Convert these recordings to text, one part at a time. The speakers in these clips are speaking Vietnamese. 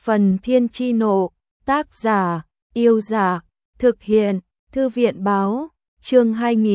Phần Thiên Chi Nộ, tác giả, Yêu Giả, thực hiện, Thư viện Báo, chương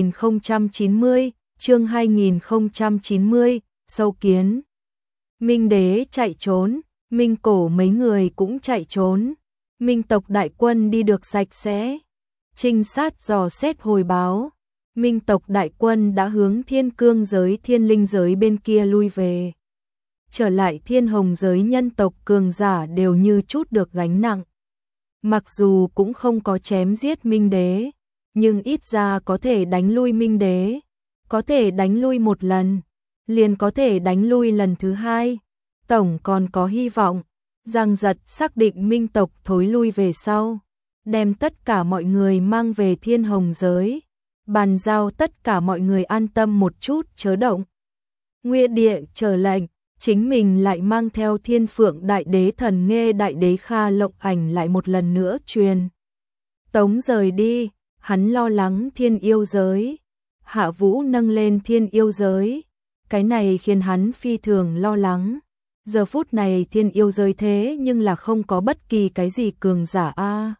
2090, sâu kiến. Minh Đế chạy trốn, Minh Cổ mấy người cũng chạy trốn, Minh tộc đại quân đi được sạch sẽ. Trinh sát dò xét hồi báo, Minh tộc đại quân đã hướng Thiên Cương giới Thiên Linh giới bên kia lui về. Trở lại Thiên Hồng giới nhân tộc cường giả đều như chút được gánh nặng. Mặc dù cũng không có chém giết Minh Đế, nhưng ít ra có thể đánh lui Minh Đế, có thể đánh lui một lần, liền có thể đánh lui lần thứ hai. Tổng còn có hy vọng. Giang Giật xác định Minh tộc thối lui về sau, đem tất cả mọi người mang về Thiên Hồng giới, bàn giao tất cả mọi người an tâm một chút chớ động. Nguyên địa chờ lệnh, chính mình lại mang theo Thiên Phượng Đại Đế Thần Nghê Đại Đế Kha Lộng Ảnh lại một lần nữa truyền tống rời đi. Hắn lo lắng Thiên Yêu giới, Hạ Vũ nâng lên Thiên Yêu giới, cái này khiến hắn phi thường lo lắng. Giờ phút này Thiên Yêu giới thế nhưng là không có bất kỳ cái gì cường giả a.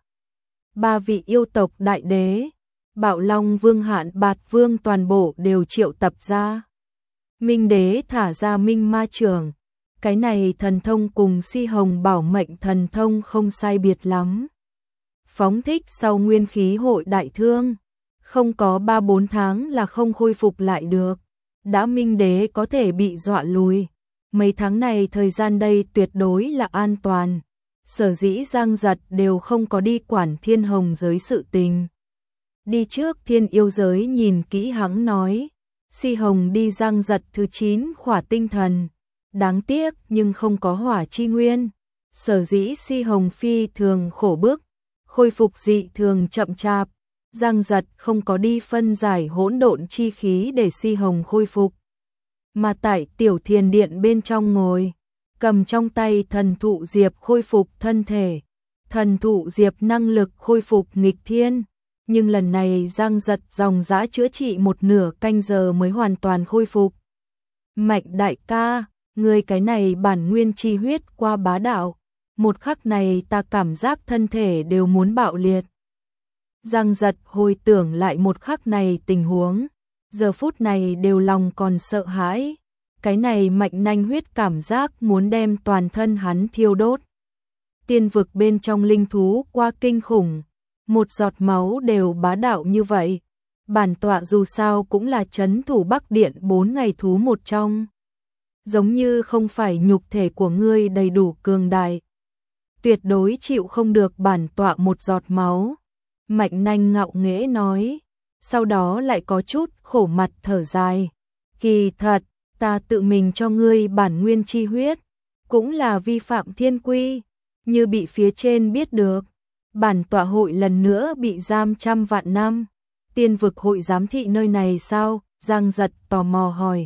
Ba vị yêu tộc đại đế, Bạo Long Vương Hạn Bạt Vương toàn bộ đều triệu tập ra. Minh Đế thả ra Minh Ma Trưởng, cái này thần thông cùng Si Hồng Bảo Mệnh thần thông không sai biệt lắm. Phóng thích sau nguyên khí hội đại thương, không có 3-4 tháng là không khôi phục lại được. Đã Minh Đế có thể bị dọa lùi, mấy tháng này thời gian đây tuyệt đối là an toàn. Sở dĩ Giang Giật đều không có đi quản Thiên Hồng giới sự tình. Đi trước Thiên Yêu giới nhìn kỹ hắn nói, Si Hồng đi Giang Giật thứ 9 khỏa tinh thần, đáng tiếc nhưng không có hỏa chi nguyên. Sở dĩ Si Hồng phi thường khổ bức, khôi phục dị thường chậm chạp. Giang Giật không có đi phân giải hỗn độn chi khí để Si Hồng khôi phục, mà tại tiểu thiền điện bên trong ngồi, cầm trong tay thần thụ diệp khôi phục thân thể. Thần thụ diệp năng lực khôi phục nghịch thiên, nhưng lần này Giang Giật dòng dã chữa trị một nửa canh giờ mới hoàn toàn khôi phục. Mạnh đại ca, người cái này bản nguyên chi huyết qua bá đạo, một khắc này ta cảm giác thân thể đều muốn bạo liệt. Giang Giật hồi tưởng lại một khắc này tình huống, giờ phút này đều lòng còn sợ hãi. Cái này mạnh nanh huyết cảm giác muốn đem toàn thân hắn thiêu đốt. Tiên vực bên trong linh thú qua kinh khủng, một giọt máu đều bá đạo như vậy. Bản tọa dù sao cũng là trấn thủ Bắc Điện 4 ngày thú một trong. Giống như không phải nhục thể của ngươi đầy đủ cường đại, tuyệt đối chịu không được bản tọa một giọt máu. Mạnh nanh ngạo nghễ nói, sau đó lại có chút khổ mặt thở dài. Kỳ thật, ta tự mình cho ngươi bản nguyên chi huyết, cũng là vi phạm thiên quy, như bị phía trên biết được. Bản tọa hội lần nữa bị giam 100 vạn năm. Tiên vực hội giám thị nơi này sao? Giang Giật tò mò hỏi.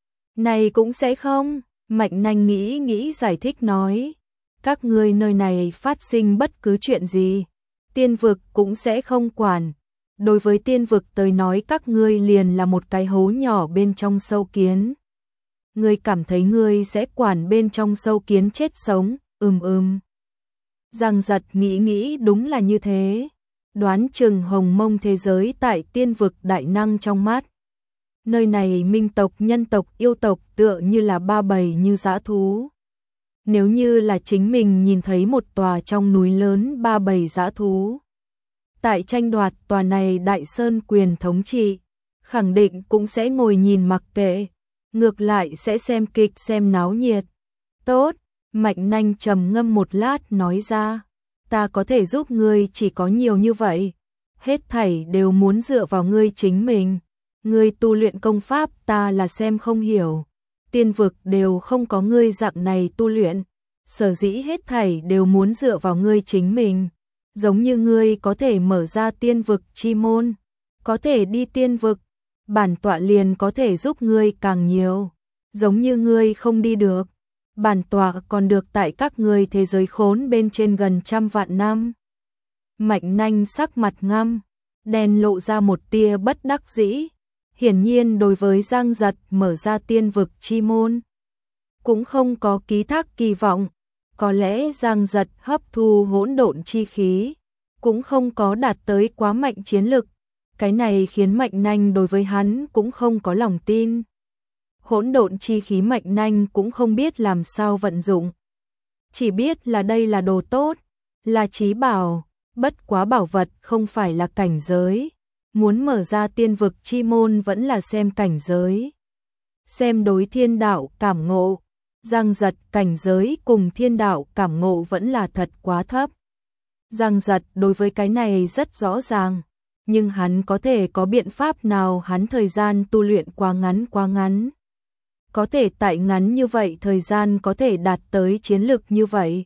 Này cũng sẽ không, Mạnh nanh nghĩ giải thích nói. Các ngươi nơi này phát sinh bất cứ chuyện gì, tiên vực cũng sẽ không quản. Đối với tiên vực tới nói các ngươi liền là một cái hố nhỏ bên trong sâu kiến. Ngươi cảm thấy ngươi sẽ quản bên trong sâu kiến chết sống? Giang Giật nghĩ đúng là như thế. Đoán chừng hồng mông thế giới tại tiên vực đại năng trong mắt. Nơi này minh tộc, nhân tộc, yêu tộc tựa như là ba bầy như dã thú. Nếu như là chính mình nhìn thấy một tòa trong núi lớn ba bầy dã thú, tại tranh đoạt tòa này đại sơn quyền thống trị, khẳng định cũng sẽ ngồi nhìn mặc kệ, ngược lại sẽ xem kịch xem náo nhiệt. Tốt, Mạnh nanh trầm ngâm một lát nói ra, ta có thể giúp ngươi chỉ có nhiều như vậy, hết thảy đều muốn dựa vào ngươi chính mình. Ngươi tu luyện công pháp ta là xem không hiểu, tiên vực đều không có ngươi dạng này tu luyện, sở dĩ hết thảy đều muốn dựa vào ngươi chính mình. Giống như ngươi có thể mở ra tiên vực chi môn, có thể đi tiên vực, bản tọa liền có thể giúp ngươi càng nhiều. Giống như ngươi không đi được, bản tọa còn được tại các ngươi thế giới khốn bên trên gần 100 vạn năm. Mạnh nanh sắc mặt ngăm, đen lộ ra một tia bất đắc dĩ. Hiển nhiên đối với Giang Giật mở ra tiên vực chi môn cũng không có ký thác kỳ vọng. Có lẽ Giang Giật hấp thu hỗn độn chi khí cũng không có đạt tới quá mạnh chiến lực, cái này khiến Mạnh Nanh đối với hắn cũng không có lòng tin. Hỗn độn chi khí Mạnh Nanh cũng không biết làm sao vận dụng, chỉ biết là đây là đồ tốt, là chí bảo, bất quá bảo vật không phải là cảnh giới, muốn mở ra tiên vực chi môn vẫn là xem cảnh giới. Xem đối thiên đạo cảm ngộ, Giang Giật cảnh giới cùng thiên đạo cảm ngộ vẫn là thật quá thấp. Giang Giật đối với cái này rất rõ ràng, nhưng hắn có thể có biện pháp nào? Hắn thời gian tu luyện quá ngắn. Có thể tại ngắn như vậy thời gian có thể đạt tới chiến lực như vậy.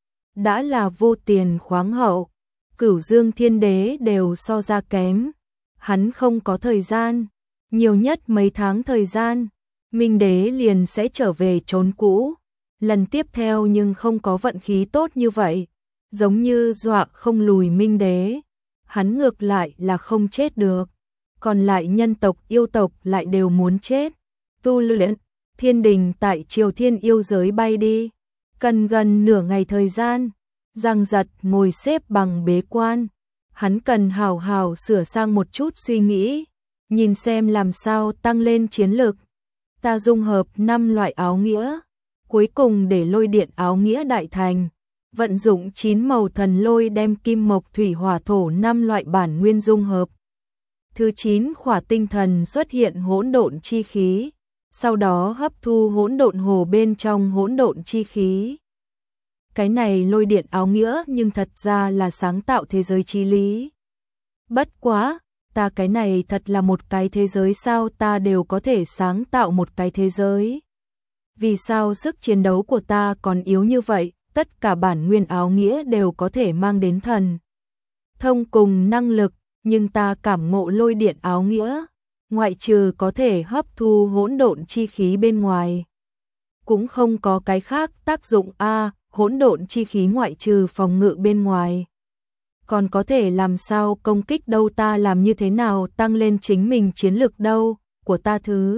Đã là vô tiền khoáng hậu, Cửu Dương Thiên Đế đều so ra kém. Hắn không có thời gian, nhiều nhất mấy tháng thời gian, Minh Đế liền sẽ trở về chốn cũ. Lần tiếp theo nhưng không có vận khí tốt như vậy, giống như dọa không lùi Minh Đế. Hắn ngược lại là không chết được, còn lại nhân tộc yêu tộc lại đều muốn chết. Tu luyện, thiên đình tại Triều Thiên yêu giới bay đi, cần gần nửa ngày thời gian. Giang Giật ngồi xếp bằng bế quan, hắn cần hào hào sửa sang một chút suy nghĩ, nhìn xem làm sao tăng lên chiến lực. Ta dung hợp 5 loại áo nghĩa, cuối cùng để lôi điện áo nghĩa đại thành, vận dụng 9 màu thần lôi đem kim mộc thủy hỏa thổ 5 loại bản nguyên dung hợp. Thứ 9 khỏa tinh thần xuất hiện hỗn độn chi khí, sau đó hấp thu hỗn độn hồ bên trong hỗn độn chi khí. Cái này lôi điện áo nghĩa nhưng thật ra là sáng tạo thế giới chí lý. Bất quá, ta cái này thật là một cái thế giới sao? Ta đều có thể sáng tạo một cái thế giới. Vì sao sức chiến đấu của ta còn yếu như vậy? Tất cả bản nguyên áo nghĩa đều có thể mang đến thần thông cùng năng lực, nhưng ta cảm ngộ lôi điện áo nghĩa, ngoại trừ có thể hấp thu hỗn độn chi khí bên ngoài, cũng không có cái khác tác dụng a. Hỗn độn chi khí ngoại trừ phòng ngự bên ngoài, còn có thể làm sao công kích đâu? Ta làm như thế nào tăng lên chính mình chiến lực đâu? Của ta thứ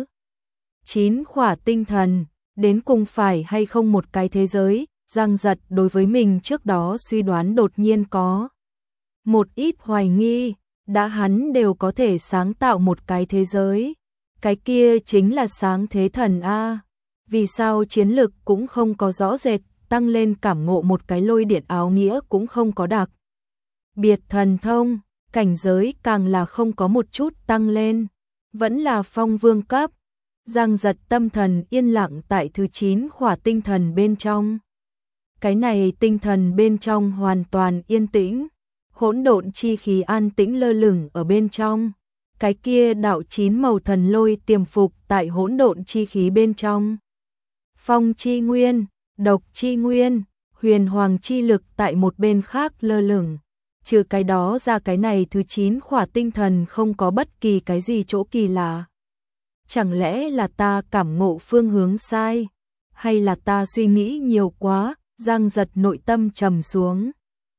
9 khỏa tinh thần, đến cùng phải hay không một cái thế giới? Giang Giật đối với mình trước đó suy đoán đột nhiên có một ít hoài nghi, đã hắn đều có thể sáng tạo một cái thế giới, cái kia chính là sáng thế thần a. Vì sao chiến lực cũng không có rõ rệt tăng lên, cảm ngộ một cái lôi điện áo nghĩa cũng không có đặc biệt thần thông, cảnh giới càng là không có một chút tăng lên, vẫn là phong vương cấp. Giang Giật tâm thần yên lặng tại thứ 9 khỏa tinh thần bên trong. Cái này tinh thần bên trong hoàn toàn yên tĩnh, hỗn độn chi khí an tĩnh lơ lửng ở bên trong. Cái kia đạo 9 màu thần lôi tiềm phục tại hỗn độn chi khí bên trong. Phong chi nguyên, độc chi nguyên, huyền hoàng chi lực tại một bên khác lơ lửng. Trừ cái đó ra, cái này thứ 9 khỏa tinh thần không có bất kỳ cái gì chỗ kỳ lạ. Chẳng lẽ là ta cảm ngộ phương hướng sai, hay là ta suy nghĩ nhiều quá? Giang Giật nội tâm trầm xuống.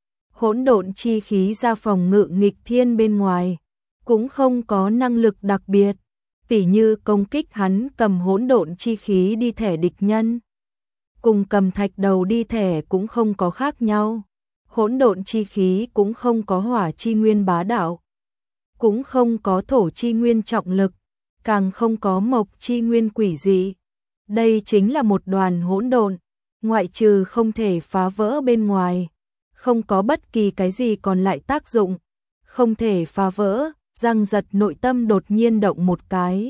Hỗn độn chi khí ra phòng ngự nghịch thiên bên ngoài, cũng không có năng lực đặc biệt, tỉ như công kích hắn cầm hỗn độn chi khí đi thẻ địch nhân, cùng cầm thạch đầu đi thẻ cũng không có khác nhau. Hỗn độn chi khí cũng không có hỏa chi nguyên bá đạo, cũng không có thổ chi nguyên trọng lực, càng không có mộc chi nguyên quỷ dị. Đây chính là một đoàn hỗn độn, ngoại trừ không thể phá vỡ bên ngoài, không có bất kỳ cái gì còn lại tác dụng, không thể phá vỡ. Giang Giật nội tâm đột nhiên động một cái.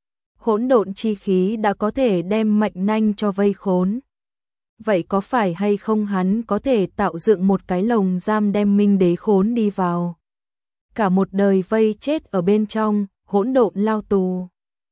Hỗn độn chi khí đã có thể đem Mạnh Nanh cho vây khốn. Vậy có phải hay không hắn có thể tạo dựng một cái lồng giam đem Minh Đế khốn đi vào? Cả một đời vây chết ở bên trong, hỗn độn lao tù.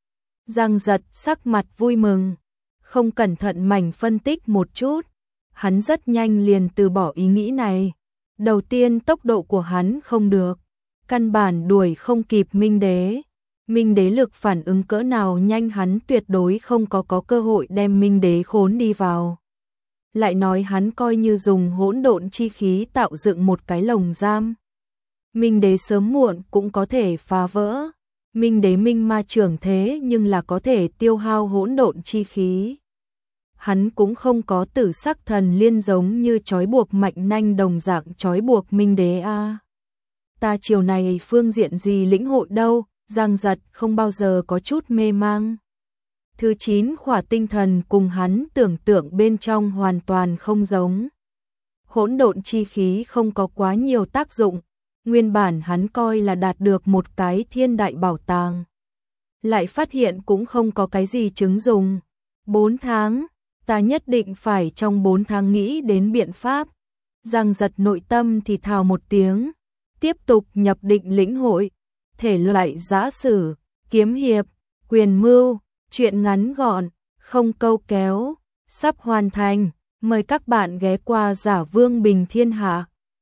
Giang Giật sắc mặt vui mừng, không cẩn thận mảnh phân tích một chút, hắn rất nhanh liền từ bỏ ý nghĩ này. Đầu tiên tốc độ của hắn không được, căn bản đuổi không kịp Minh Đế. Minh Đế lực phản ứng cỡ nào nhanh, hắn tuyệt đối không có cơ hội đem Minh Đế khốn đi vào. Lại nói hắn coi như dùng hỗn độn chi khí tạo dựng một cái lồng giam, Minh Đế sớm muộn cũng có thể phá vỡ. Minh Đế minh ma trưởng thế nhưng là có thể tiêu hao hỗn độn chi khí. hắn cũng không có tử sắc thần liên giống như trói buộc Mạnh Nanh đồng dạng trói buộc Minh Đế a. Ta chiều này phương diện gì lĩnh hội đâu, Giang Giật không bao giờ có chút mê mang. Thứ 9 khỏa tinh thần cùng hắn tưởng tượng bên trong hoàn toàn không giống. Hỗn độn chi khí không có quá nhiều tác dụng, nguyên bản hắn coi là đạt được một cái thiên đại bảo tàng. Lại phát hiện cũng không có cái gì chứng dùng. 4 tháng, ta nhất định phải trong 4 tháng nghĩ đến biện pháp. Giang Giật nội tâm thì thào một tiếng, tiếp tục nhập định lĩnh hội, thể loại giã sử, kiếm hiệp, quyền mưu, truyện ngắn gọn, không câu kéo, sắp hoàn thành, mời các bạn ghé qua Giả Vương Bình Thiên Hạ.